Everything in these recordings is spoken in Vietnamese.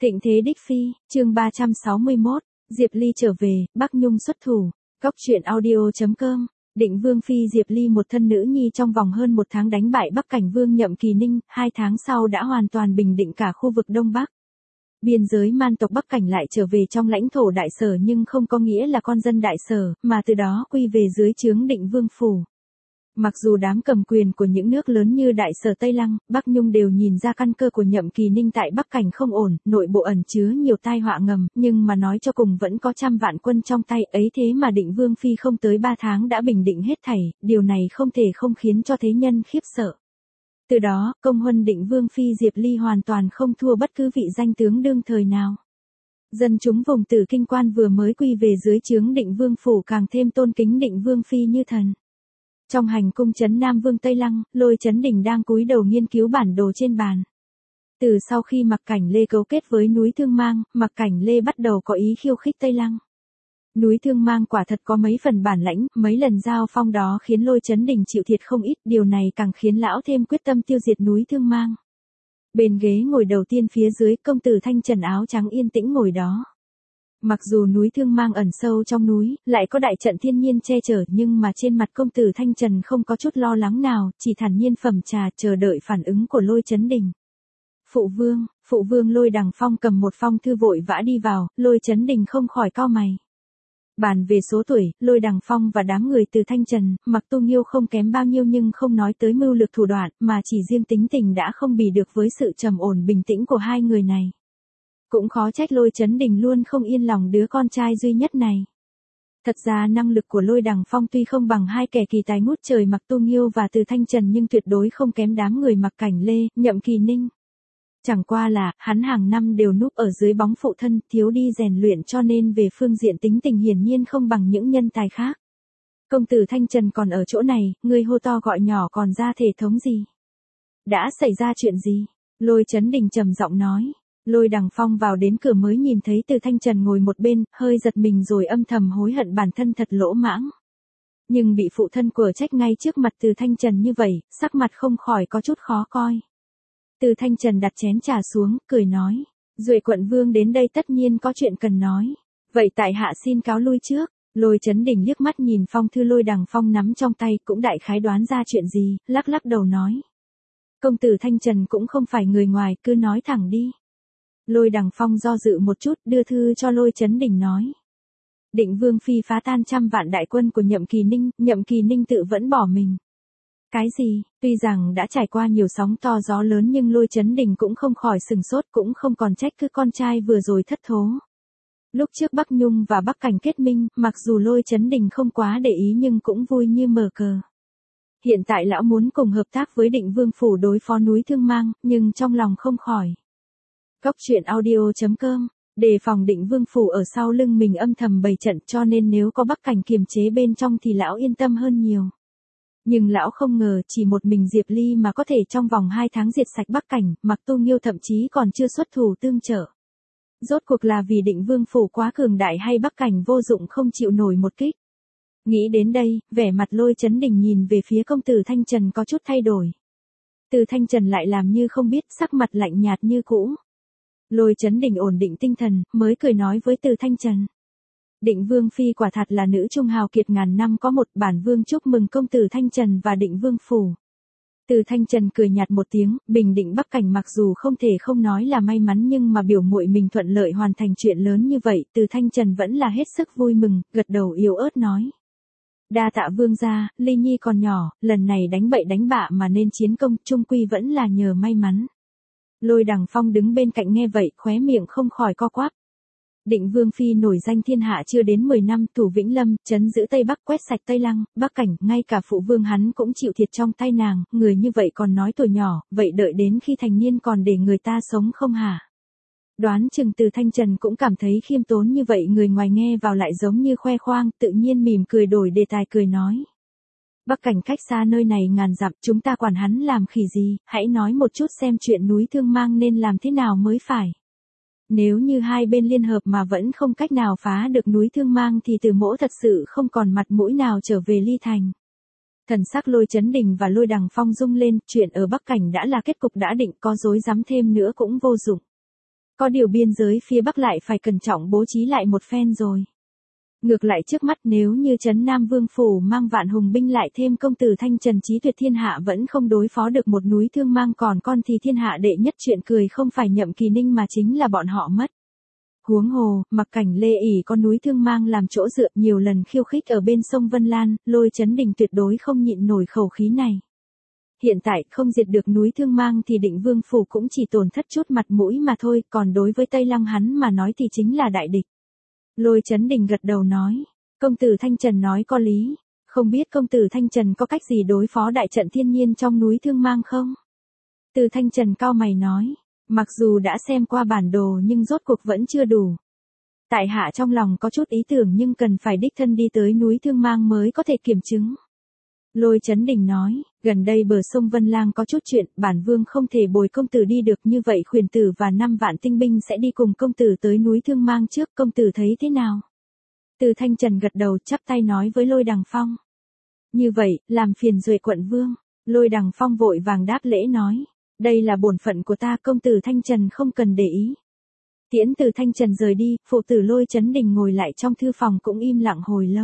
Thịnh thế đích phi, chương 361, Diệp Ly trở về, Bắc Nhung xuất thủ. Góc truyện audio.com. Định Vương phi Diệp Ly một thân nữ nhi trong vòng hơn một tháng đánh bại Bắc Cảnh Vương Nhậm Kỳ Ninh, 2 tháng sau đã hoàn toàn bình định cả khu vực Đông Bắc. Biên giới man tộc Bắc Cảnh lại trở về trong lãnh thổ Đại Sở nhưng không có nghĩa là con dân Đại Sở, mà từ đó quy về dưới trướng Định Vương phủ. Mặc dù đám cầm quyền của những nước lớn như Đại Sở Tây Lăng, Bắc Nhung đều nhìn ra căn cơ của Nhậm Kỳ Ninh tại Bắc Cảnh không ổn, nội bộ ẩn chứa nhiều tai họa ngầm, nhưng mà nói cho cùng vẫn có trăm vạn quân trong tay, ấy thế mà Định Vương phi không tới 3 tháng đã bình định hết thảy, điều này không thể không khiến cho thế nhân khiếp sợ. Từ đó, công huân Định Vương phi Diệp Ly hoàn toàn không thua bất cứ vị danh tướng đương thời nào. Dân chúng vùng Tử Kinh Quan vừa mới quy về dưới trướng Định Vương phủ càng thêm tôn kính Định Vương phi như thần. Trong hành cung trấn Nam Vương Tây Lăng, Lôi Chấn Đình đang cúi đầu nghiên cứu bản đồ trên bàn. Từ sau khi Mặc Cảnh Lê cấu kết với núi Thương Mang, Mặc Cảnh Lê bắt đầu có ý khiêu khích Tây Lăng. Núi Thương Mang quả thật có mấy phần bản lãnh, mấy lần giao phong đó khiến Lôi Chấn Đình chịu thiệt không ít, điều này càng khiến lão thêm quyết tâm tiêu diệt núi Thương Mang. Bên ghế ngồi đầu tiên phía dưới, công tử Thanh Trần áo trắng yên tĩnh ngồi đó. Mặc dù núi Thương Mang ẩn sâu trong núi, lại có đại trận thiên nhiên che chở, nhưng mà trên mặt công tử Thanh Trần không có chút lo lắng nào, chỉ thản nhiên phẩm trà chờ đợi phản ứng của Lôi Chấn Đình. Phụ vương Lôi Đằng Phong cầm một phong thư vội vã đi vào, Lôi Chấn Đình không khỏi cau mày. Bàn về số tuổi, Lôi Đằng Phong và đám người từ Thanh Trần, Mặc Tu Nghiêu không kém bao nhiêu nhưng không nói tới mưu lược thủ đoạn, mà chỉ riêng tính tình đã không bì được với sự trầm ổn bình tĩnh của hai người này. Cũng khó trách Lôi Chấn Đình luôn không yên lòng đứa con trai duy nhất này. Thật ra năng lực của Lôi Đằng Phong tuy không bằng hai kẻ kỳ tài ngút trời Mặc Tu Nghiêu và Từ Thanh Trần nhưng tuyệt đối không kém đám người Mặc Cảnh Lê, Nhậm Kỳ Ninh. Chẳng qua là, hắn hàng năm đều núp ở dưới bóng phụ thân, thiếu đi rèn luyện cho nên về phương diện tính tình hiển nhiên không bằng những nhân tài khác. Công tử Thanh Trần còn ở chỗ này, ngươi hô to gọi nhỏ còn ra thể thống gì? Đã xảy ra chuyện gì? Lôi Chấn Đình trầm giọng nói. Lôi Đằng Phong vào đến cửa mới nhìn thấy Từ Thanh Trần ngồi một bên, hơi giật mình rồi âm thầm hối hận bản thân thật lỗ mãng. Nhưng bị phụ thân quở trách ngay trước mặt Từ Thanh Trần như vậy, sắc mặt không khỏi có chút khó coi. Từ Thanh Trần đặt chén trà xuống, cười nói, Duệ quận vương đến đây tất nhiên có chuyện cần nói. Vậy tại hạ xin cáo lui trước. Lôi Chấn Đình liếc mắt nhìn phong thư Lôi Đằng Phong nắm trong tay cũng đại khái đoán ra chuyện gì, lắc lắc đầu nói. Công tử Thanh Trần cũng không phải người ngoài, cứ nói thẳng đi. Lôi Đằng Phong do dự một chút, đưa thư cho Lôi Chấn Đình nói. Định Vương phi phá tan trăm vạn đại quân của Nhậm Kỳ Ninh tự vẫn bỏ mình. Cái gì? Tuy rằng đã trải qua nhiều sóng to gió lớn nhưng Lôi Chấn Đình cũng không khỏi sừng sốt, cũng không còn trách cứ con trai vừa rồi thất thố. Lúc trước Bắc Nhung và Bắc Cảnh kết minh, mặc dù Lôi Chấn Đình không quá để ý nhưng cũng vui như mở cờ. Hiện tại lão muốn cùng hợp tác với Định Vương phủ đối phó núi Thương Mang, nhưng trong lòng không khỏi. Góc truyện audio.com. Đề phòng Định Vương phủ ở sau lưng mình âm thầm bày trận cho nên nếu có Bắc Cảnh kiềm chế bên trong thì lão yên tâm hơn nhiều. Nhưng lão không ngờ chỉ một mình Diệp Ly mà có thể trong vòng 2 tháng diệt sạch Bắc Cảnh, Mặc Tu Nghiêu thậm chí còn chưa xuất thủ tương trợ. Rốt cuộc là vì Định Vương phủ quá cường đại hay Bắc Cảnh vô dụng không chịu nổi một kích. Nghĩ đến đây, vẻ mặt Lôi Chấn Đình nhìn về phía công tử Thanh Trần có chút thay đổi. Từ Thanh Trần lại làm như không biết, sắc mặt lạnh nhạt như cũ. Lôi Chấn Đình ổn định tinh thần, mới cười nói với Từ Thanh Trần. Định Vương phi quả thật là nữ trung hào kiệt ngàn năm có một, bản vương chúc mừng công tử Thanh Trần và Định Vương phủ. Từ Thanh Trần cười nhạt một tiếng, bình định Bắc Cảnh mặc dù không thể không nói là may mắn nhưng mà biểu muội mình thuận lợi hoàn thành chuyện lớn như vậy, Từ Thanh Trần vẫn là hết sức vui mừng, gật đầu yếu ớt nói. Đa tạ vương gia, Ly Nhi còn nhỏ, lần này đánh bậy đánh bạ mà nên chiến công, chung quy vẫn là nhờ may mắn. Lôi Đằng Phong đứng bên cạnh nghe vậy, khóe miệng không khỏi co quắp. Định Vương phi nổi danh thiên hạ chưa đến 10 năm, thủ Vĩnh Lâm, trấn giữ Tây Bắc, quét sạch Tây Lăng, Bắc Cảnh, ngay cả phụ vương hắn cũng chịu thiệt trong tay nàng, người như vậy còn nói tuổi nhỏ, vậy đợi đến khi thành niên còn để người ta sống không hả? Đoán chừng Từ Thanh Trần cũng cảm thấy khiêm tốn như vậy, người ngoài nghe vào lại giống như khoe khoang, tự nhiên mỉm cười đổi đề tài cười nói. Bắc Cảnh cách xa nơi này ngàn dặm, chúng ta quản hắn làm khỉ gì, hãy nói một chút xem chuyện núi Thương Mang nên làm thế nào mới phải. Nếu như hai bên liên hợp mà vẫn không cách nào phá được núi Thương Mang thì Từ Mỗ thật sự không còn mặt mũi nào trở về Ly Thành. Thần sắc Lôi Chấn Đình và Lôi Đằng Phong rung lên, chuyện ở Bắc Cảnh đã là kết cục đã định, có dối dám thêm nữa cũng vô dụng. Có điều biên giới phía Bắc lại phải cẩn trọng bố trí lại một phen rồi. Ngược lại trước mắt nếu như Trấn Nam Vương Phủ mang vạn hùng binh lại thêm công tử Thanh Trần Chí Tuyệt thiên hạ vẫn không đối phó được một núi Thương Mang còn con thì thiên hạ đệ nhất chuyện cười không phải Nhậm Kỳ Ninh mà chính là bọn họ mất. Huống hồ, Mặc Cảnh Lê ỷ con núi Thương Mang làm chỗ dựa nhiều lần khiêu khích ở bên sông Vân Lan, Lôi Chấn Đình tuyệt đối không nhịn nổi khẩu khí này. Hiện tại không diệt được núi Thương Mang thì Định Vương Phủ cũng chỉ tổn thất chút mặt mũi mà thôi, còn đối với Tây Lăng hắn mà nói thì chính là đại địch. Lôi Chấn Đình gật đầu nói, công tử Thanh Trần nói có lý, không biết công tử Thanh Trần có cách gì đối phó đại trận thiên nhiên trong núi Thương Mang không? Từ Thanh Trần cau mày nói, mặc dù đã xem qua bản đồ nhưng rốt cuộc vẫn chưa đủ. Tại hạ trong lòng có chút ý tưởng nhưng cần phải đích thân đi tới núi Thương Mang mới có thể kiểm chứng. Lôi Chấn Đình nói, gần đây bờ sông Vân Lang có chút chuyện, bản vương không thể bồi công tử đi được như vậy khuyển tử và 5 vạn tinh binh sẽ đi cùng công tử tới núi Thương Mang trước, công tử thấy thế nào? Từ Thanh Trần gật đầu chắp tay nói với Lôi Đằng Phong. Như vậy, làm phiền Duệ quận vương. Lôi Đằng Phong vội vàng đáp lễ nói, đây là bổn phận của ta, công tử Thanh Trần không cần để ý. Tiễn Từ Thanh Trần rời đi, phụ tử Lôi Chấn Đình ngồi lại trong thư phòng cũng im lặng hồi lâu.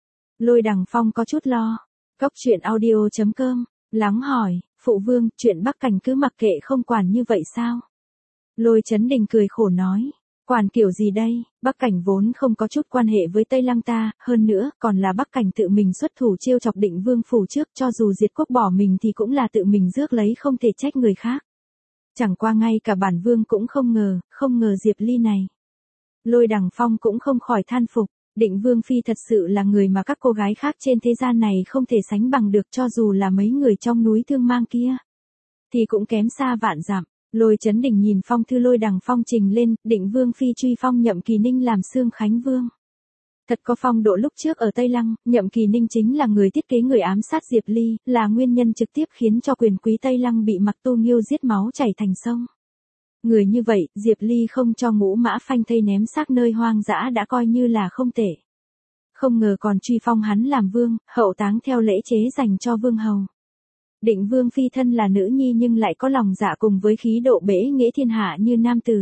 Lôi Đằng Phong có chút lo. Góc truyện audio.com, lắng hỏi, phụ vương, chuyện Bắc Cảnh cứ mặc kệ không quản như vậy sao? Lôi Chấn Đình cười khổ nói, quản kiểu gì đây, Bắc Cảnh vốn không có chút quan hệ với Tây Lăng ta, hơn nữa, còn là Bắc Cảnh tự mình xuất thủ trêu chọc Định Vương Phủ trước, cho dù diệt quốc bỏ mình thì cũng là tự mình rước lấy không thể trách người khác. Chẳng qua ngay cả bản vương cũng không ngờ Diệp Ly này. Lôi Đằng Phong cũng không khỏi than phục. Định Vương Phi thật sự là người mà các cô gái khác trên thế gian này không thể sánh bằng được cho dù là mấy người trong núi Thương Mang kia. Thì cũng kém xa vạn dặm. Lôi Chấn Đình nhìn phong thư Lôi Đằng Phong trình lên, Định Vương Phi truy phong Nhậm Kỳ Ninh làm Xương Khánh Vương. Thật có phong độ lúc trước ở Tây Lăng, Nhậm Kỳ Ninh chính là người thiết kế người ám sát Diệp Ly, là nguyên nhân trực tiếp khiến cho quyền quý Tây Lăng bị Mặc Tu Nghiêu giết máu chảy thành sông. Người như vậy, Diệp Ly không cho Ngũ Mã Phanh thây ném xác nơi hoang dã đã coi như là không tệ. Không ngờ còn truy phong hắn làm vương, hậu táng theo lễ chế dành cho vương hầu. Định Vương Phi thân là nữ nhi nhưng lại có lòng dạ cùng với khí độ bể nghĩa thiên hạ như nam tử.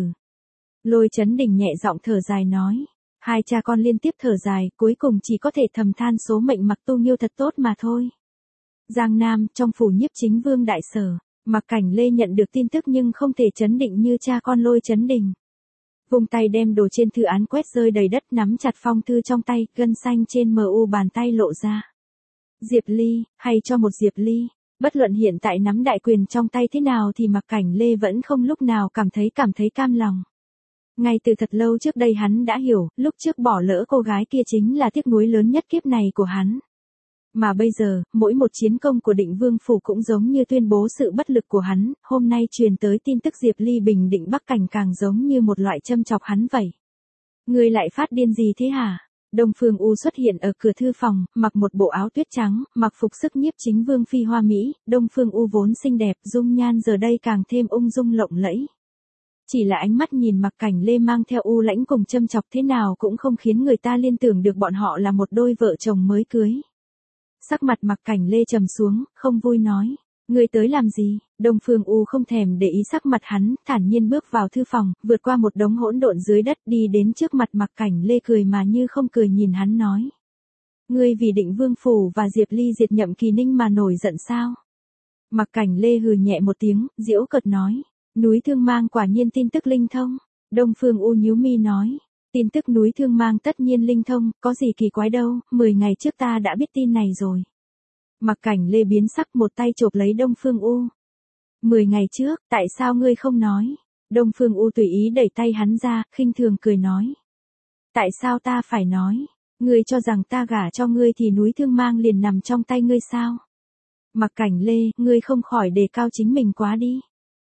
Lôi Chấn Đình nhẹ giọng thở dài nói. Hai cha con liên tiếp thở dài, cuối cùng chỉ có thể thầm than số mệnh Mặc Tu Nghiêu thật tốt mà thôi. Giang Nam, trong phủ Nhiếp Chính Vương đại sở. Mặc Cảnh Lê nhận được tin tức nhưng không thể chấn định như cha con Lôi Chấn Đình. Vung tay đem đồ trên thư án quét rơi đầy đất, nắm chặt phong thư trong tay, gân xanh trên mu bàn tay lộ ra. Diệp Ly, hay cho một Diệp Ly, bất luận hiện tại nắm đại quyền trong tay thế nào thì Mặc Cảnh Lê vẫn không lúc nào cảm thấy cam lòng. Ngay từ thật lâu trước đây hắn đã hiểu, lúc trước bỏ lỡ cô gái kia chính là tiếc nuối lớn nhất kiếp này của hắn. Mà bây giờ, mỗi một chiến công của Định Vương Phủ cũng giống như tuyên bố sự bất lực của hắn, hôm nay truyền tới tin tức Diệp Ly bình định Bắc Cảnh càng giống như một loại châm chọc hắn vậy. Ngươi lại phát điên gì thế hả? Đông Phương U xuất hiện ở cửa thư phòng, mặc một bộ áo tuyết trắng, mặc phục sức Nhiếp Chính Vương Phi hoa mỹ, Đông Phương U vốn xinh đẹp, dung nhan giờ đây càng thêm ung dung lộng lẫy. Chỉ là ánh mắt nhìn Mặc Cảnh Lê mang theo u lãnh cùng châm chọc thế nào cũng không khiến người ta liên tưởng được bọn họ là một đôi vợ chồng mới cưới. Sắc mặt Mặc Cảnh Lê trầm xuống, không vui nói, ngươi tới làm gì? Đông Phương U không thèm để ý sắc mặt hắn, thản nhiên bước vào thư phòng, vượt qua một đống hỗn độn dưới đất đi đến trước mặt Mặc Cảnh Lê cười mà như không cười nhìn hắn nói. Ngươi vì Định Vương Phủ và Diệp Ly diệt Nhậm Kỳ Ninh mà nổi giận sao? Mặc Cảnh Lê hừ nhẹ một tiếng, giễu cợt nói, núi Thương Mang quả nhiên tin tức linh thông. Đông Phương U nhíu mi nói. Tin tức núi Thương Mang tất nhiên linh thông, có gì kỳ quái đâu, 10 ngày trước ta đã biết tin này rồi. Mặc Cảnh Lê biến sắc một tay chộp lấy Đông Phương U. 10 ngày trước, tại sao ngươi không nói? Đông Phương U tùy ý đẩy tay hắn ra, khinh thường cười nói. Tại sao ta phải nói? Ngươi cho rằng ta gả cho ngươi thì núi Thương Mang liền nằm trong tay ngươi sao? Mặc Cảnh Lê, ngươi không khỏi đề cao chính mình quá đi.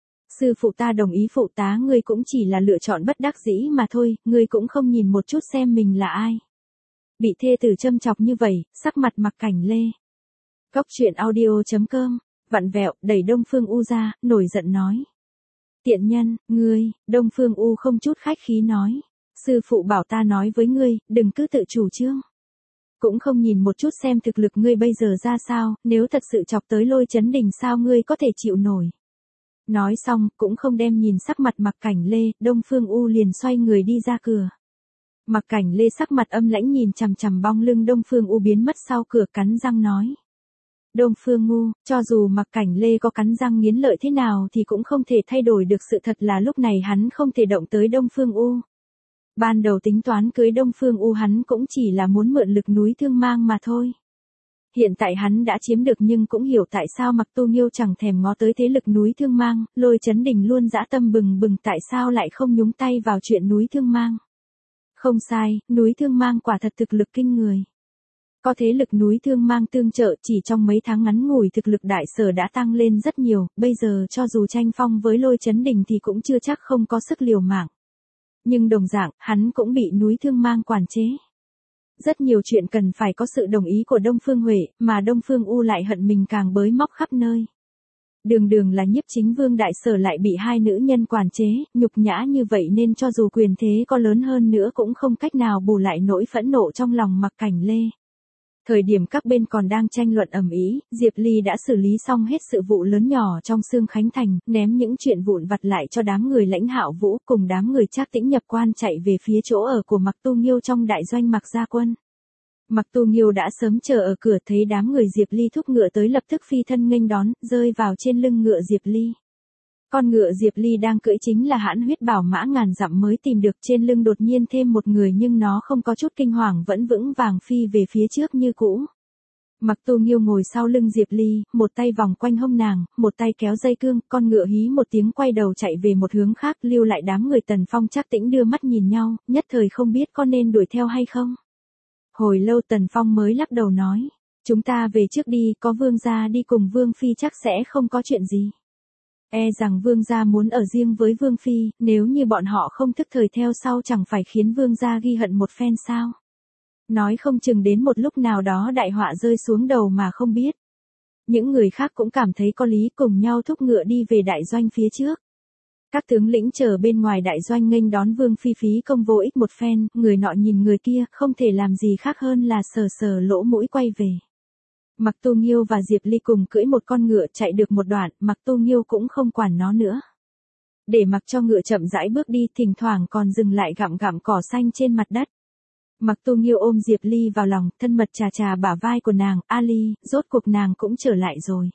Sư phụ ta đồng ý phụ tá ngươi cũng chỉ là lựa chọn bất đắc dĩ mà thôi, ngươi cũng không nhìn một chút xem mình là ai. Bị thê tử châm chọc như vậy, sắc mặt Mặc Cảnh Lê. Góc truyện audio.com, vặn vẹo, đẩy Đông Phương U ra, nổi giận nói. Tiện nhân, ngươi, Đông Phương U không chút khách khí nói. Sư phụ bảo ta nói với ngươi, đừng cứ tự chủ trương. Cũng không nhìn một chút xem thực lực ngươi bây giờ ra sao, nếu thật sự chọc tới Lôi Chấn Đình sao ngươi có thể chịu nổi. Nói xong, cũng không đem nhìn sắc mặt Mạc Cảnh Lê, Đông Phương U liền xoay người đi ra cửa. Mạc Cảnh Lê sắc mặt âm lãnh nhìn chằm chằm bóng lưng Đông Phương U biến mất sau cửa, cắn răng nói. Đông Phương U, cho dù Mạc Cảnh Lê có cắn răng nghiến lợi thế nào thì cũng không thể thay đổi được sự thật là lúc này hắn không thể động tới Đông Phương U. Ban đầu tính toán cưới Đông Phương U hắn cũng chỉ là muốn mượn lực núi Thương Mang mà thôi. Hiện tại hắn đã chiếm được nhưng cũng hiểu tại sao Mạc Tu Nghiêu chẳng thèm ngó tới thế lực núi Thương Mang, Lôi Chấn Đình luôn dã tâm bừng bừng tại sao lại không nhúng tay vào chuyện núi Thương Mang. Không sai, núi Thương Mang quả thật thực lực kinh người. Có thế lực núi Thương Mang tương trợ chỉ trong mấy tháng ngắn ngủi thực lực đại sở đã tăng lên rất nhiều, bây giờ cho dù tranh phong với Lôi Chấn Đình thì cũng chưa chắc không có sức liều mạng. Nhưng đồng dạng, hắn cũng bị núi Thương Mang quản chế. Rất nhiều chuyện cần phải có sự đồng ý của Đông Phương Huệ, mà Đông Phương U lại hận mình càng bới móc khắp nơi. Đường đường là Nhiếp Chính Vương đại sở lại bị hai nữ nhân quản chế, nhục nhã như vậy nên cho dù quyền thế có lớn hơn nữa cũng không cách nào bù lại nỗi phẫn nộ trong lòng Mạc Cảnh Lê. Thời điểm các bên còn đang tranh luận ầm ĩ, Diệp Ly đã xử lý xong hết sự vụ lớn nhỏ trong Xương Khánh Thành, ném những chuyện vụn vặt lại cho đám người Lãnh Hạo Vũ cùng đám người Trác Tĩnh nhập quan chạy về phía chỗ ở của Mạc Tu Nghiêu trong đại doanh Mạc Gia Quân. Mạc Tu Nghiêu đã sớm chờ ở cửa thấy đám người Diệp Ly thúc ngựa tới lập tức phi thân nghênh đón, rơi vào trên lưng ngựa Diệp Ly. Con ngựa Diệp Ly đang cưỡi chính là hãn huyết bảo mã ngàn dặm mới tìm được, trên lưng đột nhiên thêm một người nhưng nó không có chút kinh hoàng vẫn vững vàng phi về phía trước như cũ. Mạc Tu Nghiêu ngồi sau lưng Diệp Ly, một tay vòng quanh hông nàng, một tay kéo dây cương, con ngựa hí một tiếng quay đầu chạy về một hướng khác, lưu lại đám người Tần Phong Trác Tĩnh đưa mắt nhìn nhau, nhất thời không biết có nên đuổi theo hay không. Hồi lâu Tần Phong mới lắc đầu nói, chúng ta về trước đi, có Vương gia đi cùng Vương Phi chắc sẽ không có chuyện gì. E rằng Vương gia muốn ở riêng với Vương Phi, nếu như bọn họ không thức thời theo sau chẳng phải khiến Vương gia ghi hận một phen sao. Nói không chừng đến một lúc nào đó đại họa rơi xuống đầu mà không biết. Những người khác cũng cảm thấy có lý cùng nhau thúc ngựa đi về đại doanh phía trước. Các tướng lĩnh chờ bên ngoài đại doanh nghênh đón Vương Phi phí công vô ích một phen, người nọ nhìn người kia, không thể làm gì khác hơn là sờ sờ lỗ mũi quay về. Mạc Tu Nghiêu và Diệp Ly cùng cưỡi một con ngựa chạy được một đoạn, Mạc Tu Nghiêu cũng không quản nó nữa. Để mặc cho ngựa chậm rãi bước đi, thỉnh thoảng còn dừng lại gặm gặm cỏ xanh trên mặt đất. Mạc Tu Nghiêu ôm Diệp Ly vào lòng, thân mật chà chà bả vai của nàng, "A Ly, rốt cuộc nàng cũng trở lại rồi.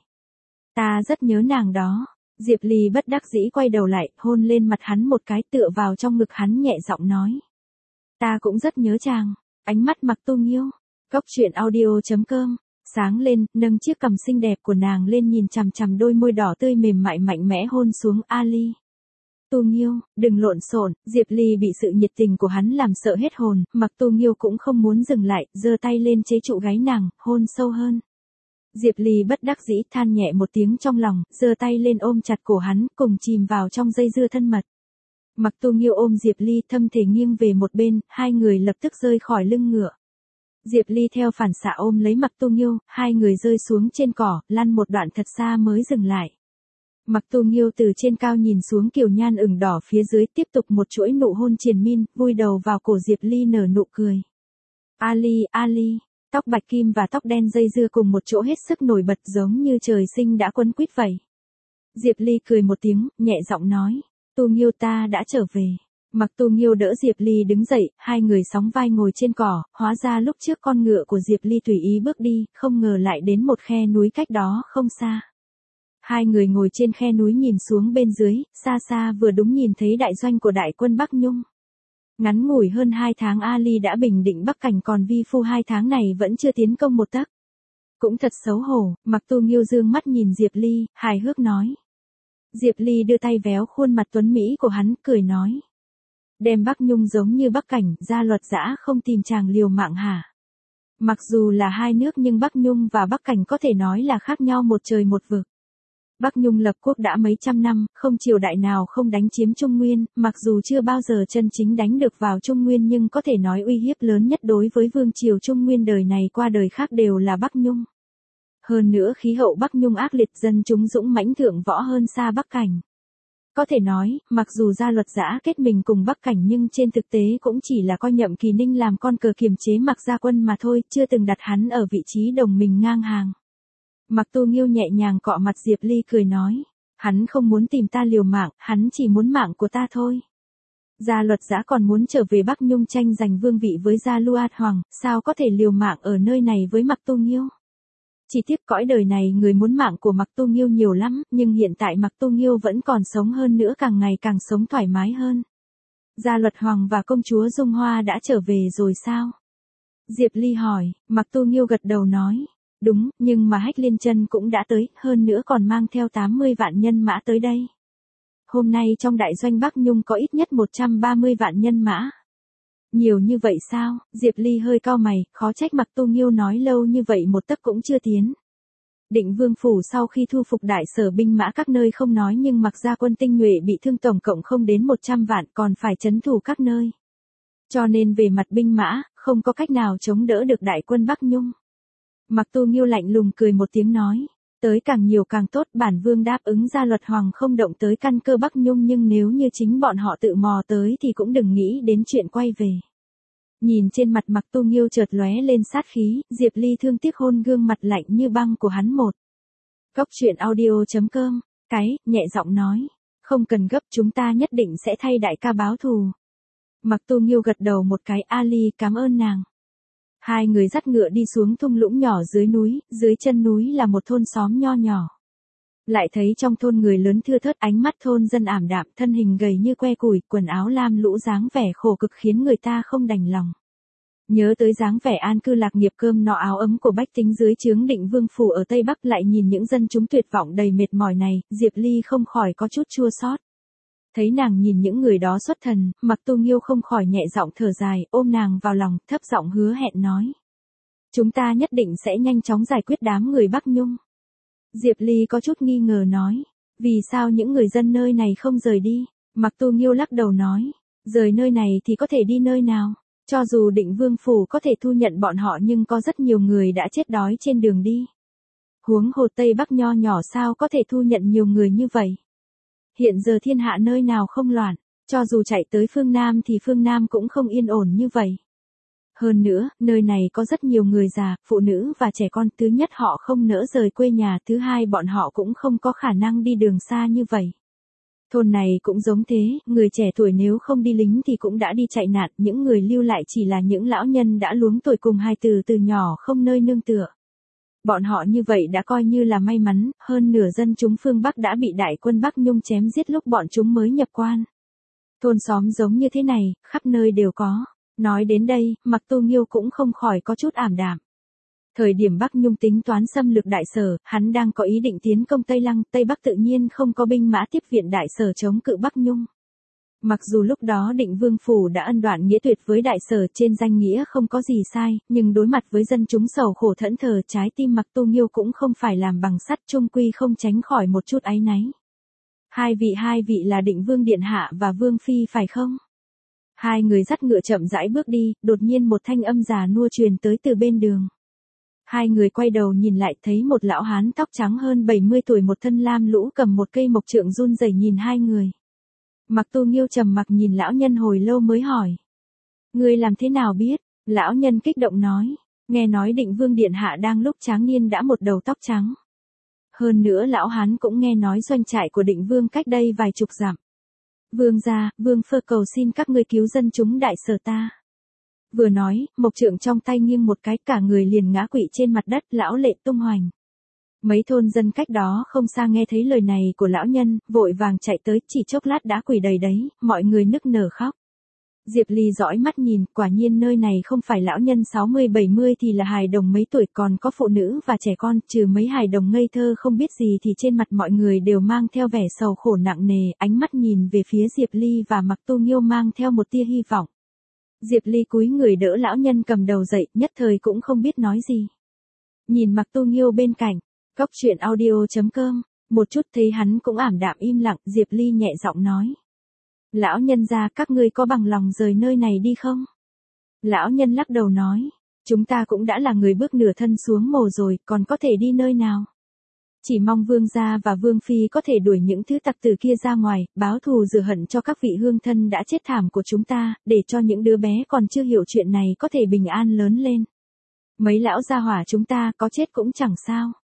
Ta rất nhớ nàng đó." Diệp Ly bất đắc dĩ quay đầu lại, hôn lên mặt hắn một cái, tựa vào trong ngực hắn nhẹ giọng nói. "Ta cũng rất nhớ chàng." Ánh mắt Mạc Tu Nghiêu. Cốc truyện audio.com sáng lên, nâng chiếc cằm xinh đẹp của nàng lên nhìn chằm chằm đôi môi đỏ tươi mềm mại mạnh mẽ hôn xuống. "A Ly. Tu Nghiêu, đừng lộn xộn." Diệp Ly bị sự nhiệt tình của hắn làm sợ hết hồn, Mạc Tu Nghiêu cũng không muốn dừng lại, giơ tay lên chế trụ gáy nàng, hôn sâu hơn. Diệp Ly bất đắc dĩ than nhẹ một tiếng trong lòng, giơ tay lên ôm chặt cổ hắn, cùng chìm vào trong dây dưa thân mật. Mạc Tu Nghiêu ôm Diệp Ly thâm thể nghiêng về một bên, hai người lập tức rơi khỏi lưng ngựa. Diệp Ly theo phản xạ ôm lấy Mạc Tu Nghiêu, hai người rơi xuống trên cỏ, lăn một đoạn thật xa mới dừng lại. Mạc Tu Nghiêu từ trên cao nhìn xuống kiều nhan ửng đỏ phía dưới, tiếp tục một chuỗi nụ hôn triền miên, vùi đầu vào cổ Diệp Ly nở nụ cười. "A Ly, A Ly." Tóc bạch kim và tóc đen dây dưa cùng một chỗ hết sức nổi bật giống như trời sinh đã quấn quýt vậy. Diệp Ly cười một tiếng, nhẹ giọng nói, "Tu Nghiêu, ta đã trở về." Mạc Tu Nghiêu đỡ Diệp Ly đứng dậy, hai người sóng vai ngồi trên cỏ, hóa ra lúc trước con ngựa của Diệp Ly tùy ý bước đi, không ngờ lại đến một khe núi cách đó không xa. Hai người ngồi trên khe núi nhìn xuống bên dưới, xa xa vừa đúng nhìn thấy đại doanh của đại quân Bắc Nhung. Ngắn ngủi hơn 2 tháng A Ly đã bình định Bắc Cảnh, còn vi phu 2 tháng này vẫn chưa tiến công một tấc. Cũng thật xấu hổ. Mạc Tu Nghiêu dương mắt nhìn Diệp Ly, hài hước nói. Diệp Ly đưa tay véo khuôn mặt tuấn mỹ của hắn, cười nói. Đem Bắc Nhung giống như Bắc Cảnh, gia luật dã không tìm chàng liều mạng hả? Mặc dù là hai nước nhưng Bắc Nhung và Bắc Cảnh có thể nói là khác nhau một trời một vực. Bắc Nhung lập quốc đã mấy trăm năm, không triều đại nào không đánh chiếm Trung Nguyên, mặc dù chưa bao giờ chân chính đánh được vào Trung Nguyên nhưng có thể nói uy hiếp lớn nhất đối với vương triều Trung Nguyên đời này qua đời khác đều là Bắc Nhung. Hơn nữa khí hậu Bắc Nhung ác liệt, dân chúng dũng mãnh thượng võ hơn xa Bắc Cảnh. Có thể nói, mặc dù gia luật dã kết mình cùng Bắc Cảnh nhưng trên thực tế cũng chỉ là coi Nhậm Kỳ Ninh làm con cờ kiềm chế Mạc Gia Quân mà thôi, chưa từng đặt hắn ở vị trí đồng mình ngang hàng. Mạc Tu Nghiêu nhẹ nhàng cọ mặt Diệp Ly cười nói. Hắn không muốn tìm ta liều mạng, hắn chỉ muốn mạng của ta thôi. Gia Luật Giã còn muốn trở về Bắc Nhung tranh giành vương vị với Gia Luat Hoàng, sao có thể liều mạng ở nơi này với Mặc Tu Nghiêu. Chỉ tiếc cõi đời này người muốn mạng của Mặc Tu Nghiêu nhiều lắm, nhưng hiện tại Mặc Tu Nghiêu vẫn còn sống hơn nữa, càng ngày càng sống thoải mái hơn. Gia Luật Hoàng và công chúa Dung Hoa đã trở về rồi sao? Diệp Ly hỏi, Mặc Tu Nghiêu gật đầu nói. Đúng, nhưng mà Hách Liên Chân cũng đã tới, hơn nữa còn mang theo 80 vạn nhân mã tới đây. Hôm nay trong đại doanh Bắc Nhung có ít nhất 130 vạn nhân mã. Nhiều như vậy sao? Diệp Ly hơi cau mày, khó trách Mặc Tu Nghiêu nói lâu như vậy một tấc cũng chưa tiến. Định Vương phủ sau khi thu phục đại sở binh mã các nơi không nói, nhưng Mặc gia quân tinh nhuệ bị thương tổng cộng không đến 100 vạn, còn phải trấn thủ các nơi. Cho nên về mặt binh mã, không có cách nào chống đỡ được đại quân Bắc Nhung. Mặc Tu Nghiêu lạnh lùng cười một tiếng nói, tới càng nhiều càng tốt, bản vương đáp ứng. Gia Luật Hoàng không động tới căn cơ Bắc Nhung, nhưng nếu như chính bọn họ tự mò tới thì cũng đừng nghĩ đến chuyện quay về. Nhìn trên mặt Mặc Tu Nghiêu chợt lóe lên sát khí, Diệp Ly thương tiếc hôn gương mặt lạnh như băng của hắn một. Cốc truyện audio.com, nhẹ giọng nói, không cần gấp, chúng ta nhất định sẽ thay đại ca báo thù. Mặc Tu Nghiêu gật đầu một cái, Ali cảm ơn nàng. Hai người dắt ngựa đi xuống thung lũng nhỏ dưới núi, dưới chân núi là một thôn xóm nho nhỏ. Lại thấy trong thôn người lớn thưa thớt, ánh mắt thôn dân ảm đạm, thân hình gầy như que củi, quần áo lam lũ, dáng vẻ khổ cực khiến người ta không đành lòng. Nhớ tới dáng vẻ an cư lạc nghiệp, cơm no áo ấm của bách tính dưới trướng Định Vương phủ ở Tây Bắc, lại nhìn những dân chúng tuyệt vọng đầy mệt mỏi này, Diệp Ly không khỏi có chút chua xót. Thấy nàng nhìn những người đó xuất thần, Mặc Tu Nghiêu không khỏi nhẹ giọng thở dài, ôm nàng vào lòng, thấp giọng hứa hẹn nói. Chúng ta nhất định sẽ nhanh chóng giải quyết đám người Bắc Nhung. Diệp Ly có chút nghi ngờ nói, vì sao những người dân nơi này không rời đi? Mặc Tu Nghiêu lắc đầu nói, rời nơi này thì có thể đi nơi nào? Cho dù Định Vương phủ có thể thu nhận bọn họ, nhưng có rất nhiều người đã chết đói trên đường đi. Huống hồ Tây Bắc nho nhỏ sao có thể thu nhận nhiều người như vậy? Hiện giờ thiên hạ nơi nào không loạn, cho dù chạy tới phương Nam thì phương Nam cũng không yên ổn như vậy. Hơn nữa, nơi này có rất nhiều người già, phụ nữ và trẻ con, thứ nhất họ không nỡ rời quê nhà, thứ hai bọn họ cũng không có khả năng đi đường xa như vậy. Thôn này cũng giống thế, người trẻ tuổi nếu không đi lính thì cũng đã đi chạy nạn, những người lưu lại chỉ là những lão nhân đã luống tuổi cùng hài tử từ nhỏ không nơi nương tựa. Bọn họ như vậy đã coi như là may mắn, hơn nửa dân chúng phương Bắc đã bị đại quân Bắc Nhung chém giết lúc bọn chúng mới nhập quan. Thôn xóm giống như thế này, khắp nơi đều có. Nói đến đây, Mặc Tu Nghiêu cũng không khỏi có chút ảm đạm. Thời điểm Bắc Nhung tính toán xâm lược đại sở, hắn đang có ý định tiến công Tây Lăng, Tây Bắc tự nhiên không có binh mã tiếp viện đại sở chống cự Bắc Nhung. Mặc dù lúc đó Định Vương phủ đã ân đoạn nghĩa tuyệt với đại sở, trên danh nghĩa không có gì sai, nhưng đối mặt với dân chúng sầu khổ thẫn thờ, trái tim Mặc Tu Nghiêu cũng không phải làm bằng sắt, chung quy không tránh khỏi một chút áy náy. Hai vị là Định Vương điện hạ và Vương phi phải không? Hai người dắt ngựa chậm rãi bước đi, đột nhiên một thanh âm già nua truyền tới từ bên đường. Hai người quay đầu nhìn lại, thấy một lão hán tóc trắng hơn 70 tuổi, một thân lam lũ, cầm một cây mộc trượng run rẩy nhìn hai người. Mặc Tu Nghiêu trầm mặc nhìn lão nhân hồi lâu mới hỏi. Ngươi làm thế nào biết? Lão nhân kích động nói. Nghe nói Định Vương điện hạ đang lúc tráng niên đã một đầu tóc trắng. Hơn nữa lão hán cũng nghe nói doanh trại của Định Vương cách đây vài chục dặm. Vương gia, Vương Phơ cầu xin các ngươi cứu dân chúng đại sở ta. Vừa nói, mộc trượng trong tay nghiêng một cái, cả người liền ngã quỵ trên mặt đất, lão lệ tung hoành. Mấy thôn dân cách đó không xa nghe thấy lời này của lão nhân, vội vàng chạy tới, chỉ chốc lát đã quỳ đầy đấy, mọi người nức nở khóc. Diệp Ly dõi mắt nhìn, quả nhiên nơi này không phải lão nhân 60-70 thì là hài đồng mấy tuổi, còn có phụ nữ và trẻ con, trừ mấy hài đồng ngây thơ không biết gì thì trên mặt mọi người đều mang theo vẻ sầu khổ nặng nề, ánh mắt nhìn về phía Diệp Ly và Mặc Tu Nghiêu mang theo một tia hy vọng. Diệp Ly cúi người đỡ lão nhân cầm đầu dậy, nhất thời cũng không biết nói gì. Nhìn Mặc Tu Nghiêu bên cạnh, cốc truyện audio.com, một chút thấy hắn cũng ảm đạm im lặng, Diệp Ly nhẹ giọng nói. Lão nhân gia, các ngươi có bằng lòng rời nơi này đi không? Lão nhân lắc đầu nói, chúng ta cũng đã là người bước nửa thân xuống mồ rồi, còn có thể đi nơi nào? Chỉ mong vương gia và vương phi có thể đuổi những thứ tặc tử kia ra ngoài, báo thù rửa hận cho các vị hương thân đã chết thảm của chúng ta, để cho những đứa bé còn chưa hiểu chuyện này có thể bình an lớn lên. Mấy lão gia hỏa chúng ta có chết cũng chẳng sao.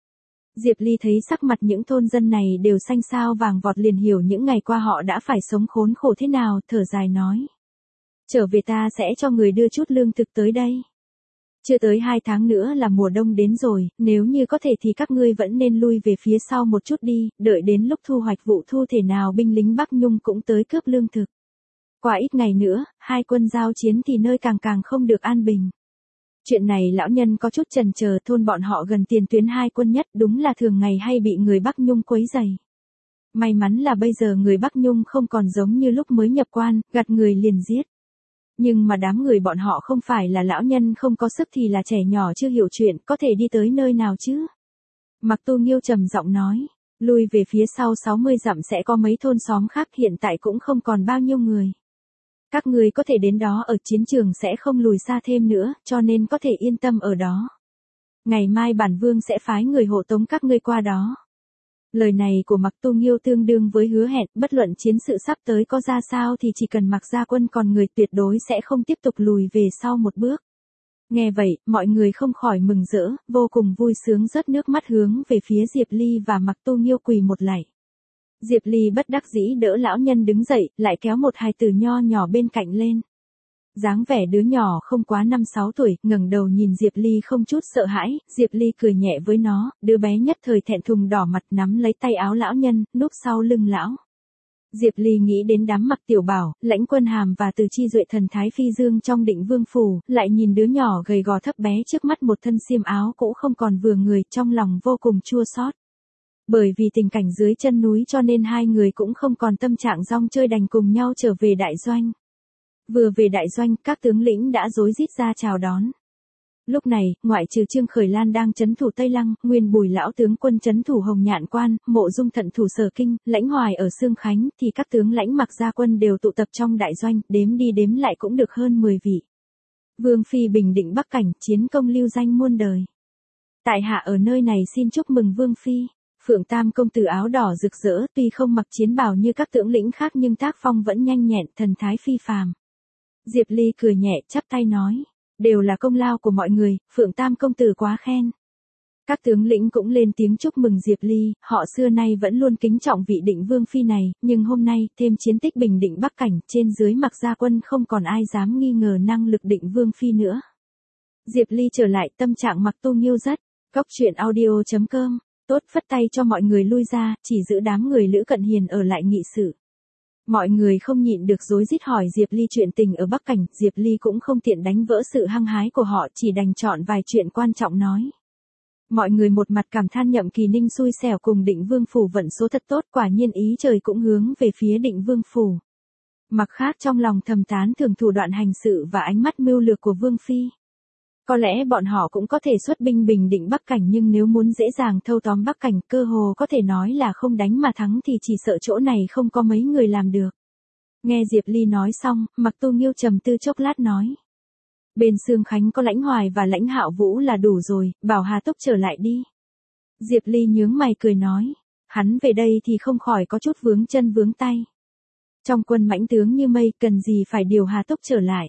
Diệp Ly thấy sắc mặt những thôn dân này đều xanh xao vàng vọt liền hiểu những ngày qua họ đã phải sống khốn khổ thế nào, thở dài nói. Trở về ta sẽ cho người đưa chút lương thực tới đây. Chưa tới 2 tháng nữa là mùa đông đến rồi, nếu như có thể thì các ngươi vẫn nên lui về phía sau một chút đi, đợi đến lúc thu hoạch vụ thu thể nào binh lính Bắc Nhung cũng tới cướp lương thực. Qua ít ngày nữa, hai quân giao chiến thì nơi càng càng không được an bình. Chuyện này lão nhân có chút chần chờ, thôn bọn họ gần tiền tuyến hai quân nhất, đúng là thường ngày hay bị người Bắc Nhung quấy rầy. May mắn là bây giờ người Bắc Nhung không còn giống như lúc mới nhập quan, gặt người liền giết. Nhưng mà đám người bọn họ không phải là lão nhân không có sức thì là trẻ nhỏ chưa hiểu chuyện, có thể đi tới nơi nào chứ? Mặc Tu Nghiêu trầm giọng nói, lui về phía sau 60 dặm sẽ có mấy thôn xóm khác, hiện tại cũng không còn bao nhiêu người. Các ngươi có thể đến đó, ở chiến trường sẽ không lùi xa thêm nữa, cho nên có thể yên tâm ở đó. Ngày mai bản vương sẽ phái người hộ tống các ngươi qua đó. Lời này của Mặc Tu Nghiêu tương đương với hứa hẹn, bất luận chiến sự sắp tới có ra sao thì chỉ cần Mặc gia quân còn người tuyệt đối sẽ không tiếp tục lùi về sau một bước. Nghe vậy, mọi người không khỏi mừng rỡ, vô cùng vui sướng rớt nước mắt hướng về phía Diệp Ly và Mặc Tu Nghiêu quỳ một lạy. Diệp Ly bất đắc dĩ đỡ lão nhân đứng dậy, lại kéo một hài tử nho nhỏ bên cạnh lên. Dáng vẻ đứa nhỏ không quá 5-6 tuổi, ngẩng đầu nhìn Diệp Ly không chút sợ hãi, Diệp Ly cười nhẹ với nó, đứa bé nhất thời thẹn thùng đỏ mặt nắm lấy tay áo lão nhân, núp sau lưng lão. Diệp Ly nghĩ đến đám Mặc Tiểu Bảo, Lãnh Quân Hàm và Từ Chi Duệ thần Thái Phi Dương trong Định Vương phủ, lại nhìn đứa nhỏ gầy gò thấp bé trước mắt một thân xiêm áo cũ không còn vừa người, trong lòng vô cùng chua xót. Bởi vì tình cảnh dưới chân núi cho nên hai người cũng không còn tâm trạng rong chơi, đành cùng nhau trở về đại doanh. Vừa về đại doanh, các tướng lĩnh đã rối rít ra chào đón. Lúc này, ngoại trừ Trương Khởi Lan đang trấn thủ Tây Lăng, Nguyên Bùi lão tướng quân trấn thủ Hồng Nhạn Quan, Mộ Dung Thận thủ Sở Kinh, Lãnh Hoài ở Xương Khánh, thì các tướng lãnh Mặc gia quân đều tụ tập trong đại doanh, đếm đi đếm lại cũng được hơn 10 vị. Vương phi bình định Bắc cảnh, chiến công lưu danh muôn đời. Tại hạ ở nơi này xin chúc mừng Vương phi. Phượng Tam công tử áo đỏ rực rỡ, tuy không mặc chiến bào như các tướng lĩnh khác nhưng tác phong vẫn nhanh nhẹn, thần thái phi phàm. Diệp Ly cười nhẹ, chắp tay nói, đều là công lao của mọi người, Phượng Tam công tử quá khen. Các tướng lĩnh cũng lên tiếng chúc mừng Diệp Ly, họ xưa nay vẫn luôn kính trọng vị Định Vương phi này, nhưng hôm nay, thêm chiến tích bình định Bắc cảnh, trên dưới Mặc gia quân không còn ai dám nghi ngờ năng lực Định Vương phi nữa. Diệp Ly trở lại, tâm trạng Mặc Tu Nghiêu rất. Goctruyện.audio.com Tốt, phất tay cho mọi người lui ra, chỉ giữ đám người Lữ Cận Hiền ở lại nghị sự. Mọi người không nhịn được rối rít hỏi Diệp Ly chuyện tình ở Bắc cảnh, Diệp Ly cũng không tiện đánh vỡ sự hăng hái của họ, chỉ đành chọn vài chuyện quan trọng nói. Mọi người một mặt cảm than Nhậm Kỳ Ninh xui xẻo cùng Định Vương phủ vận số thật tốt, quả nhiên ý trời cũng hướng về phía Định Vương phủ. Mặt khác trong lòng thầm tán thưởng thủ đoạn hành sự và ánh mắt mưu lược của Vương phi. Có lẽ bọn họ cũng có thể xuất binh bình định Bắc cảnh, nhưng nếu muốn dễ dàng thâu tóm Bắc cảnh, cơ hồ có thể nói là không đánh mà thắng thì chỉ sợ chỗ này không có mấy người làm được. Nghe Diệp Ly nói xong, Mặc Tu Nghiêu trầm tư chốc lát nói. Bên Xương Khánh có Lãnh Hoài và Lãnh Hạo Vũ là đủ rồi, bảo Hà Túc trở lại đi. Diệp Ly nhướng mày cười nói, hắn về đây thì không khỏi có chút vướng chân vướng tay. Trong quân mãnh tướng như mây, cần gì phải điều Hà Túc trở lại.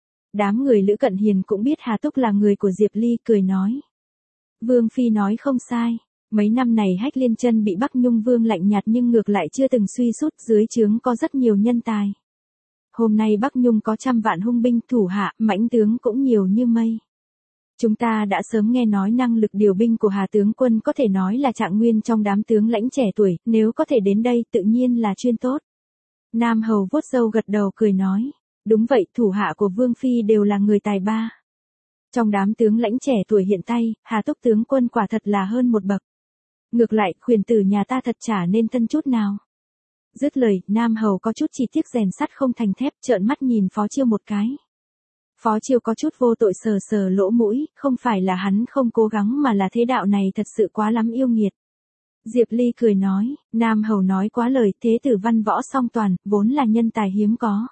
Đám người Lữ Cận Hiền cũng biết Hà Túc là người của Diệp Ly, cười nói. Vương phi nói không sai, mấy năm này Hách Liên Chân bị Bắc Nhung Vương lạnh nhạt nhưng ngược lại chưa từng suy sút, dưới trướng có rất nhiều nhân tài. Hôm nay Bắc Nhung có 100 vạn hung binh, thủ hạ, mãnh tướng cũng nhiều như mây. Chúng ta đã sớm nghe nói năng lực điều binh của Hà tướng quân có thể nói là trạng nguyên trong đám tướng lãnh trẻ tuổi, nếu có thể đến đây tự nhiên là chuyên tốt. Nam Hầu vuốt râu gật đầu cười nói. Đúng vậy, thủ hạ của Vương phi đều là người tài ba. Trong đám tướng lãnh trẻ tuổi hiện tay, Hà Túc tướng quân quả thật là hơn một bậc. Ngược lại, khuyển tử nhà ta thật chả nên thân chút nào. Dứt lời, Nam Hầu có chút chỉ tiếc rèn sắt không thành thép, trợn mắt nhìn Phó Chiêu một cái. Phó Chiêu có chút vô tội sờ sờ lỗ mũi, không phải là hắn không cố gắng mà là thế đạo này thật sự quá lắm yêu nghiệt. Diệp Ly cười nói, Nam Hầu nói quá lời, thế tử văn võ song toàn, vốn là nhân tài hiếm có.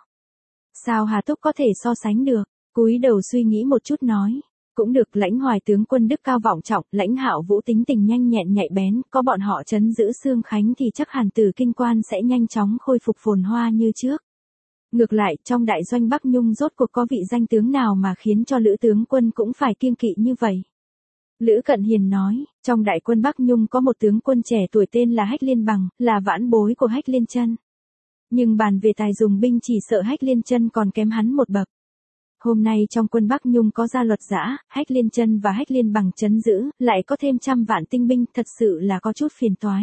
Sao Hà Túc có thể so sánh được? Cúi đầu suy nghĩ một chút nói. Cũng được, Lãnh Hoài tướng quân đức cao vọng trọng, Lãnh Hạo Vũ tính tình nhanh nhẹn nhạy bén, có bọn họ trấn giữ Xương Khánh thì chắc hẳn Tử Kinh quan sẽ nhanh chóng khôi phục phồn hoa như trước. Ngược lại, trong đại doanh Bắc Nhung rốt cuộc có vị danh tướng nào mà khiến cho Lữ tướng quân cũng phải kiêng kỵ như vậy? Lữ Cận Hiền nói, trong đại quân Bắc Nhung có một tướng quân trẻ tuổi tên là Hách Liên Bằng, là vãn bối của Hách Liên Chân. Nhưng bàn về tài dùng binh chỉ sợ Hách Liên Chân còn kém hắn một bậc. Hôm nay trong quân Bắc Nhung có Gia Luật Dã, Hách Liên Chân và Hách Liên Bằng trấn giữ, lại có thêm 100 vạn tinh binh, thật sự là có chút phiền toái.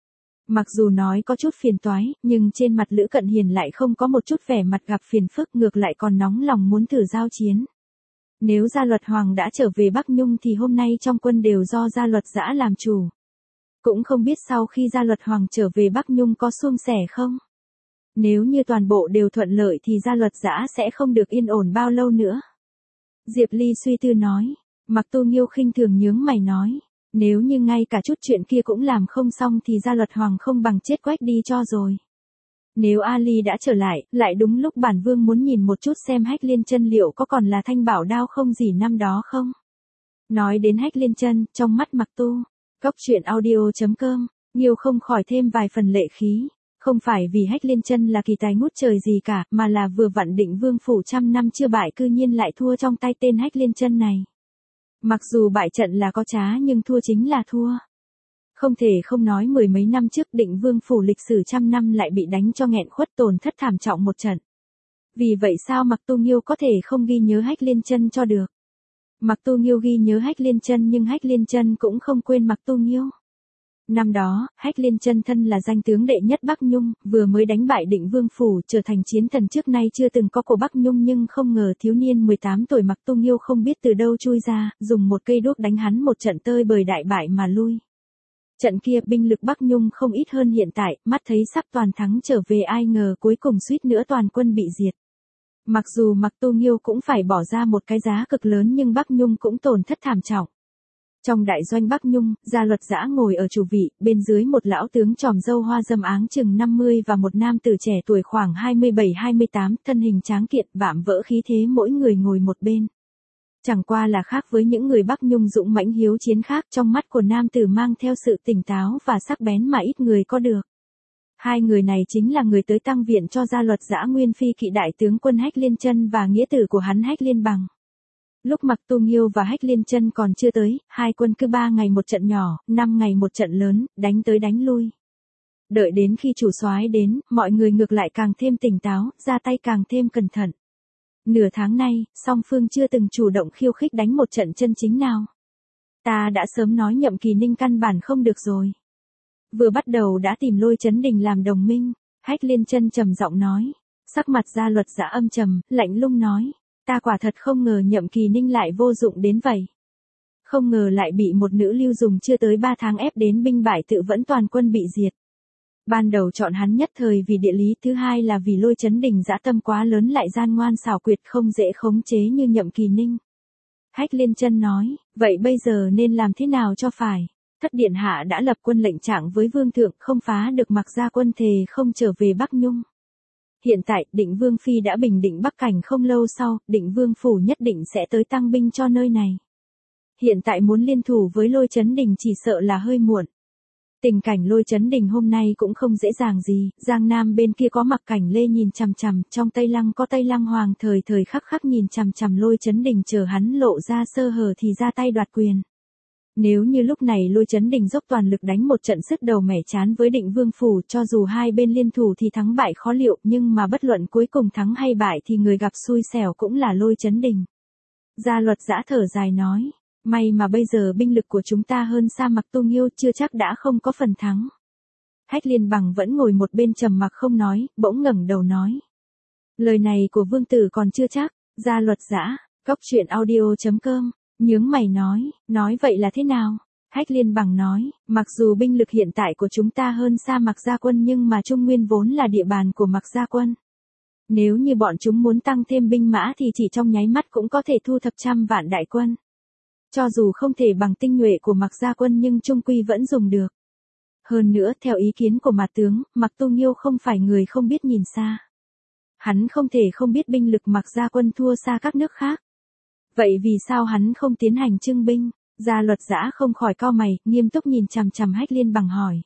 Mặc dù nói có chút phiền toái, nhưng trên mặt Lữ Cận Hiền lại không có một chút vẻ mặt gặp phiền phức, ngược lại còn nóng lòng muốn thử giao chiến. Nếu Gia Luật Hoàng đã trở về Bắc Nhung thì hôm nay trong quân đều do Gia Luật Dã làm chủ. Cũng không biết sau khi Gia Luật Hoàng trở về Bắc Nhung có suôn sẻ không? Nếu như toàn bộ đều thuận lợi thì Gia Luật Dã sẽ không được yên ổn bao lâu nữa. Diệp Ly suy tư nói. Mặc Tu Nghiêu khinh thường nhướng mày nói. Nếu như ngay cả chút chuyện kia cũng làm không xong thì Gia Luật Hoàng không bằng chết quách đi cho rồi. Nếu Ali đã trở lại đúng lúc bản vương muốn nhìn một chút xem Hách Liên Chân liệu có còn là thanh bảo đao không gì năm đó không. Nói đến Hách Liên Chân, trong mắt Mặc Tu, Goctruyện.audio.com, Nghiêu không khỏi thêm vài phần lệ khí. Không phải vì Hách Liên Chân là kỳ tài ngút trời gì cả, mà là vừa vặn Định Vương phủ 100 năm chưa bại cư nhiên lại thua trong tay tên Hách Liên Chân này. Mặc dù bại trận là có trá nhưng thua chính là thua. Không thể không nói mười mấy năm trước Định Vương phủ lịch sử 100 năm lại bị đánh cho nghẹn khuất tổn thất thảm trọng một trận. Vì vậy sao Mặc Tu Nghiêu có thể không ghi nhớ Hách Liên Chân cho được. Mặc Tu Nghiêu ghi nhớ Hách Liên Chân nhưng Hách Liên Chân cũng không quên Mặc Tu Nghiêu. Năm đó, Hách Liên Chân thân là danh tướng đệ nhất Bắc Nhung, vừa mới đánh bại Định Vương phủ trở thành chiến thần trước nay chưa từng có của Bắc Nhung, nhưng không ngờ thiếu niên 18 tuổi Mặc Tu Nghiêu không biết từ đâu chui ra, dùng một cây đuốc đánh hắn một trận tơi bời đại bại mà lui. Trận kia binh lực Bắc Nhung không ít hơn hiện tại, mắt thấy sắp toàn thắng trở về, ai ngờ cuối cùng suýt nữa toàn quân bị diệt. Mặc dù Mặc Tu Nghiêu cũng phải bỏ ra một cái giá cực lớn nhưng Bắc Nhung cũng tổn thất thảm trọng. Trong đại doanh Bắc Nhung, Gia Luật Dã ngồi ở chủ vị, bên dưới một lão tướng tròm râu hoa râm áng chừng 50 và một nam tử trẻ tuổi khoảng 27-28, thân hình tráng kiện, vạm vỡ khí thế, mỗi người ngồi một bên. Chẳng qua là khác với những người Bắc Nhung dũng mãnh hiếu chiến khác, trong mắt của nam tử mang theo sự tỉnh táo và sắc bén mà ít người có được. Hai người này chính là người tới tăng viện cho Gia Luật Dã nguyên phi kỵ đại tướng quân Hách Liên Chân và nghĩa tử của hắn Hách Liên Bằng. Lúc Mặc Tu Nghiêu và Hách Liên Chân còn chưa tới, hai quân cứ 3 ngày một trận nhỏ, 5 ngày một trận lớn, đánh tới đánh lui. Đợi đến khi chủ soái đến, mọi người ngược lại càng thêm tỉnh táo, ra tay càng thêm cẩn thận. Nửa tháng nay, song phương chưa từng chủ động khiêu khích đánh một trận chân chính nào. Ta đã sớm nói Nhậm Kỳ Ninh căn bản không được rồi. Vừa bắt đầu đã tìm Lôi Chấn Đình làm đồng minh, Hách Liên Chân trầm giọng nói. Sắc mặt Gia Luật Dã âm trầm, lạnh lùng nói. Ta quả thật không ngờ Nhậm Kỳ Ninh lại vô dụng đến vậy. Không ngờ lại bị một nữ lưu dùng chưa tới 3 tháng ép đến binh bại tự vẫn toàn quân bị diệt. Ban đầu chọn hắn nhất thời vì địa lý, thứ hai là vì Lôi Chấn Đình dã tâm quá lớn lại gian ngoan xảo quyệt không dễ khống chế như Nhậm Kỳ Ninh. Hách Liên Chân nói, vậy bây giờ nên làm thế nào cho phải? Thất điện hạ đã lập quân lệnh trạng với vương thượng, không phá được Mặc gia quân thề không trở về Bắc Nhung. Hiện tại, Định Vương phi đã bình định Bắc Cảnh, không lâu sau, Định Vương phủ nhất định sẽ tới tăng binh cho nơi này. Hiện tại muốn liên thủ với Lôi Chấn Đình chỉ sợ là hơi muộn. Tình cảnh Lôi Chấn Đình hôm nay cũng không dễ dàng gì, Giang Nam bên kia có Mặc Cảnh Lê nhìn chằm chằm, trong Tây Lăng có Tây Lăng Hoàng thời thời khắc khắc nhìn chằm chằm Lôi Chấn Đình, chờ hắn lộ ra sơ hở thì ra tay đoạt quyền. Nếu như lúc này Lôi Chấn Đình dốc toàn lực đánh một trận sứt đầu mẻ chán với Định Vương phủ, cho dù hai bên liên thủ thì thắng bại khó liệu, nhưng mà bất luận cuối cùng thắng hay bại thì người gặp xui xẻo cũng là Lôi Chấn Đình. Gia Luật Dã thở dài nói, may mà bây giờ binh lực của chúng ta hơn xa Mặc Tu Nghiêu, chưa chắc đã không có phần thắng. Hách Liên Bằng vẫn ngồi một bên trầm mặc không nói, bỗng ngẩng đầu nói. Lời này của vương tử còn chưa chắc. Gia Luật Dã, Goctruyện.audio.com, nhướng mày nói vậy là thế nào? Hách Liên Bằng nói, mặc dù binh lực hiện tại của chúng ta hơn xa Mặc gia quân nhưng mà Trung Nguyên vốn là địa bàn của Mặc gia quân. Nếu như bọn chúng muốn tăng thêm binh mã thì chỉ trong nháy mắt cũng có thể thu thập 100 vạn đại quân. Cho dù không thể bằng tinh nhuệ của Mặc gia quân nhưng trung quy vẫn dùng được. Hơn nữa, theo ý kiến của mặt tướng, Mặc Tu Nghiêu không phải người không biết nhìn xa. Hắn không thể không biết binh lực Mặc gia quân thua xa các nước khác. Vậy vì sao hắn không tiến hành trưng binh? Gia Luật Dã không khỏi cau mày, nghiêm túc nhìn chằm chằm Hách Liên Bằng hỏi.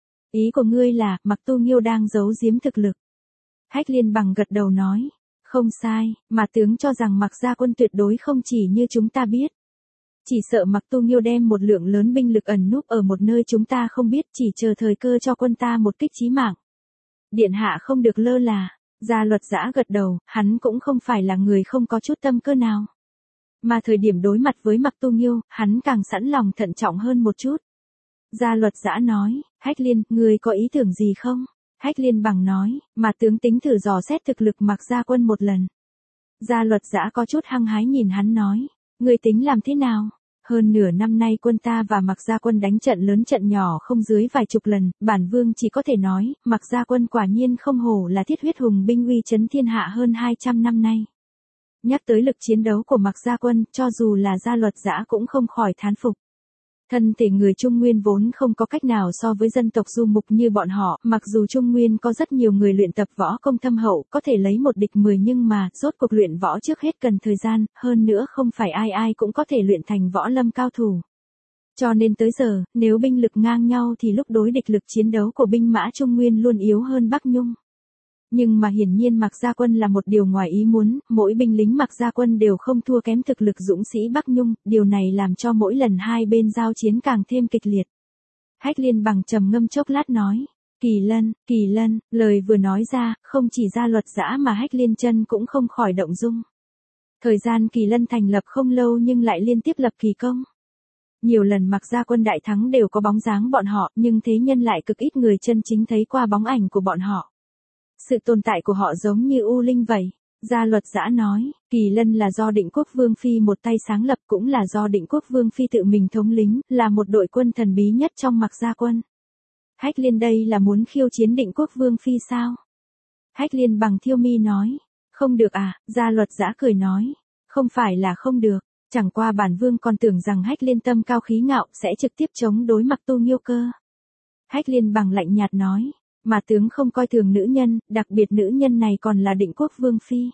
Ý của ngươi là, Mặc Tu Nghiêu đang giấu giếm thực lực. Hách Liên Bằng gật đầu nói. Không sai, mà tướng cho rằng Mặc gia quân tuyệt đối không chỉ như chúng ta biết. Chỉ sợ Mặc Tu Nghiêu đem một lượng lớn binh lực ẩn núp ở một nơi chúng ta không biết, chỉ chờ thời cơ cho quân ta một kích chí mạng. Điện hạ không được lơ là. Gia Luật Dã gật đầu, hắn cũng không phải là người không có chút tâm cơ nào. Mà thời điểm đối mặt với Mặc Tu Nghiêu, hắn càng sẵn lòng thận trọng hơn một chút. Gia Luật Dã nói, Hách Liên, ngươi có ý tưởng gì không? Hách Liên bằng nói, mà tướng tính thử dò xét thực lực Mặc Gia Quân một lần. Gia Luật Dã có chút hăng hái nhìn hắn nói, ngươi tính làm thế nào? Hơn nửa năm nay quân ta và Mặc Gia Quân đánh trận lớn trận nhỏ không dưới vài chục lần, bản vương chỉ có thể nói, Mặc Gia Quân quả nhiên không hổ là thiết huyết hùng binh uy chấn thiên hạ hơn 200 năm nay. Nhắc tới lực chiến đấu của Mặc Gia Quân, cho dù là Gia Luật Dã cũng không khỏi thán phục. Thân thể người Trung Nguyên vốn không có cách nào so với dân tộc du mục như bọn họ, mặc dù Trung Nguyên có rất nhiều người luyện tập võ công thâm hậu, có thể lấy một địch 10 nhưng mà, rốt cuộc luyện võ trước hết cần thời gian, hơn nữa không phải ai ai cũng có thể luyện thành võ lâm cao thủ. Cho nên tới giờ, nếu binh lực ngang nhau thì lúc đối địch lực chiến đấu của binh mã Trung Nguyên luôn yếu hơn Bắc Nhung. Nhưng mà hiển nhiên Mặc Gia Quân là một điều ngoài ý muốn, mỗi binh lính Mặc Gia Quân đều không thua kém thực lực dũng sĩ Bắc Nhung, điều này làm cho mỗi lần hai bên giao chiến càng thêm kịch liệt. Hách Liên bằng trầm ngâm chốc lát nói, Kỳ Lân, lời vừa nói ra, không chỉ Gia Luật Dã mà Hách Liên chân cũng không khỏi động dung. Thời gian Kỳ Lân thành lập không lâu nhưng lại liên tiếp lập kỳ công. Nhiều lần Mặc Gia Quân đại thắng đều có bóng dáng bọn họ, nhưng thế nhân lại cực ít người chân chính thấy qua bóng ảnh của bọn họ. Sự tồn tại của họ giống như u linh vậy. Gia Luật Dã nói, Kỳ Lân là do Định Quốc Vương Phi một tay sáng lập, cũng là do Định Quốc Vương Phi tự mình thống lĩnh, là một đội quân thần bí nhất trong Mặc Gia Quân. Hách Liên đây là muốn khiêu chiến Định Quốc Vương Phi sao? Hách Liên bằng thiêu mi nói, không được à, Gia Luật Dã cười nói, không phải là không được, chẳng qua bản vương còn tưởng rằng Hách Liên tâm cao khí ngạo sẽ trực tiếp chống đối Mặc Tu Nghiêu cơ. Hách Liên bằng lạnh nhạt nói, mà tướng không coi thường nữ nhân, đặc biệt nữ nhân này còn là Định Quốc Vương Phi.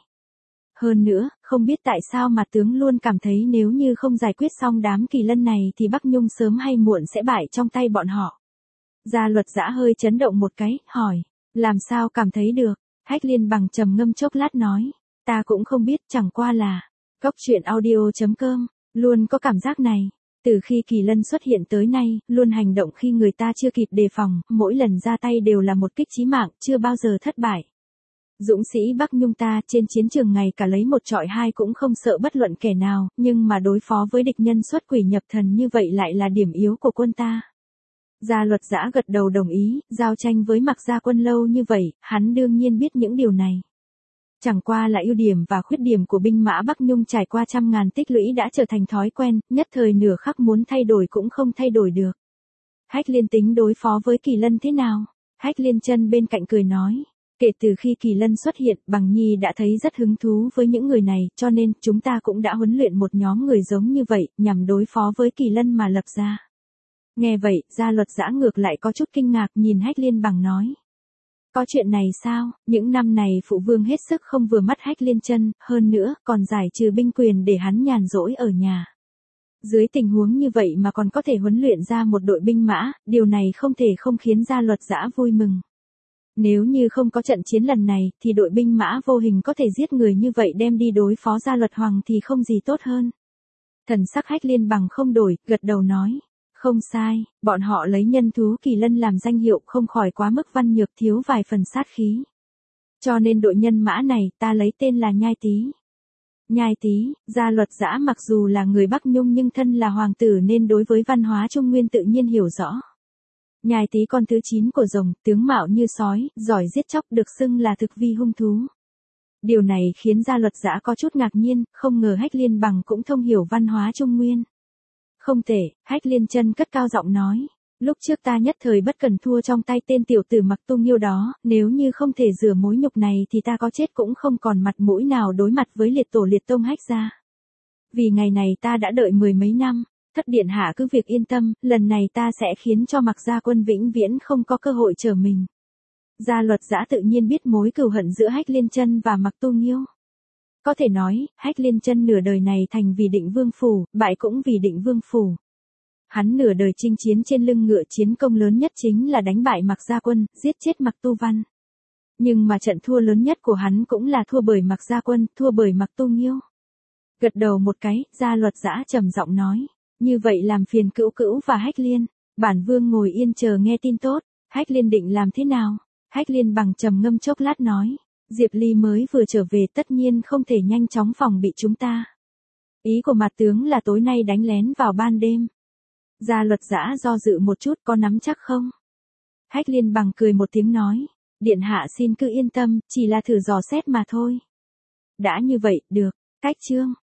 Hơn nữa, không biết tại sao mà tướng luôn cảm thấy nếu như không giải quyết xong đám Kỳ Lân này thì Bắc Nhung sớm hay muộn sẽ bại trong tay bọn họ. Gia Luật Dã hơi chấn động một cái, hỏi, làm sao cảm thấy được? Hách Liên bằng trầm ngâm chốc lát nói, ta cũng không biết, chẳng qua là, goctruyện.audio.com, luôn có cảm giác này. Từ khi Kỳ Lân xuất hiện tới nay, luôn hành động khi người ta chưa kịp đề phòng, mỗi lần ra tay đều là một kích chí mạng, chưa bao giờ thất bại. Dũng sĩ Bắc Nhung ta trên chiến trường ngày cả lấy một trọi hai cũng không sợ bất luận kẻ nào, nhưng mà đối phó với địch nhân xuất quỷ nhập thần như vậy lại là điểm yếu của quân ta. Gia Luật Dã gật đầu đồng ý, giao tranh với Mặc Gia Quân lâu như vậy, hắn đương nhiên biết những điều này. Chẳng qua là ưu điểm và khuyết điểm của binh mã Bắc Nhung trải qua trăm ngàn tích lũy đã trở thành thói quen, nhất thời nửa khắc muốn thay đổi cũng không thay đổi được. Hách Liên tính đối phó với Kỳ Lân thế nào? Hách Liên chân bên cạnh cười nói, kể từ khi Kỳ Lân xuất hiện, Bằng Nhi đã thấy rất hứng thú với những người này, cho nên chúng ta cũng đã huấn luyện một nhóm người giống như vậy, nhằm đối phó với Kỳ Lân mà lập ra. Nghe vậy, Gia Luật Dã ngược lại có chút kinh ngạc nhìn Hách Liên bằng nói. Có chuyện này sao? Những năm này phụ vương hết sức không vừa mắt Hách Liên chân, hơn nữa, còn giải trừ binh quyền để hắn nhàn rỗi ở nhà. Dưới tình huống như vậy mà còn có thể huấn luyện ra một đội binh mã, điều này không thể không khiến Gia Luật Dã vui mừng. Nếu như không có trận chiến lần này, thì đội binh mã vô hình có thể giết người như vậy đem đi đối phó Gia Luật Hoàng thì không gì tốt hơn. Thần sắc Hách Liên bằng không đổi, gật đầu nói. Không sai, bọn họ lấy nhân thú Kỳ Lân làm danh hiệu không khỏi quá mức văn nhược thiếu vài phần sát khí. Cho nên đội nhân mã này ta lấy tên là Nhai Tý. Nhai Tý, Gia Luật Dã mặc dù là người Bắc Nhung nhưng thân là hoàng tử nên đối với văn hóa Trung Nguyên tự nhiên hiểu rõ. Nhai Tý con thứ 9 của rồng, tướng mạo như sói, giỏi giết chóc được xưng là thực vi hung thú. Điều này khiến Gia Luật Dã có chút ngạc nhiên, không ngờ Hách Liên bằng cũng thông hiểu văn hóa Trung Nguyên. Không thể, Hách Liên chân cất cao giọng nói. Lúc trước ta nhất thời bất cần thua trong tay tên tiểu tử Mặc Tu Nghiêu đó, nếu như không thể rửa mối nhục này thì ta có chết cũng không còn mặt mũi nào đối mặt với liệt tổ liệt tông Hách gia. Vì ngày này ta đã đợi mười mấy năm, thất điện hạ cứ việc yên tâm, lần này ta sẽ khiến cho Mặc Gia Quân vĩnh viễn không có cơ hội trở mình. Gia Luật Dã tự nhiên biết mối cừu hận giữa Hách Liên chân và Mặc Tu Nghiêu. Có thể nói, Hách Liên chân nửa đời này thành vì Định Vương phủ, bại cũng vì Định Vương phủ. Hắn nửa đời chinh chiến trên lưng ngựa chiến công lớn nhất chính là đánh bại Mặc Gia Quân, giết chết Mặc Tu Văn. Nhưng mà trận thua lớn nhất của hắn cũng là thua bởi Mặc Gia Quân, thua bởi Mặc Tu Nghiêu. Gật đầu một cái, Gia Luật Dã trầm giọng nói, Như vậy làm phiền Cữu Cữu và Hách Liên. Bản vương ngồi yên chờ nghe tin tốt. Hách Liên định làm thế nào? Hách Liên bằng trầm ngâm chốc lát nói. Diệp Ly mới vừa trở về tất nhiên không thể nhanh chóng phòng bị chúng ta. Ý của mặt tướng là tối nay đánh lén vào ban đêm. Gia Luật Dã do dự một chút, có nắm chắc không? Hách Liên bằng cười một tiếng nói. Điện hạ xin cứ yên tâm, chỉ là thử dò xét mà thôi. Đã như vậy, được. Cách chương.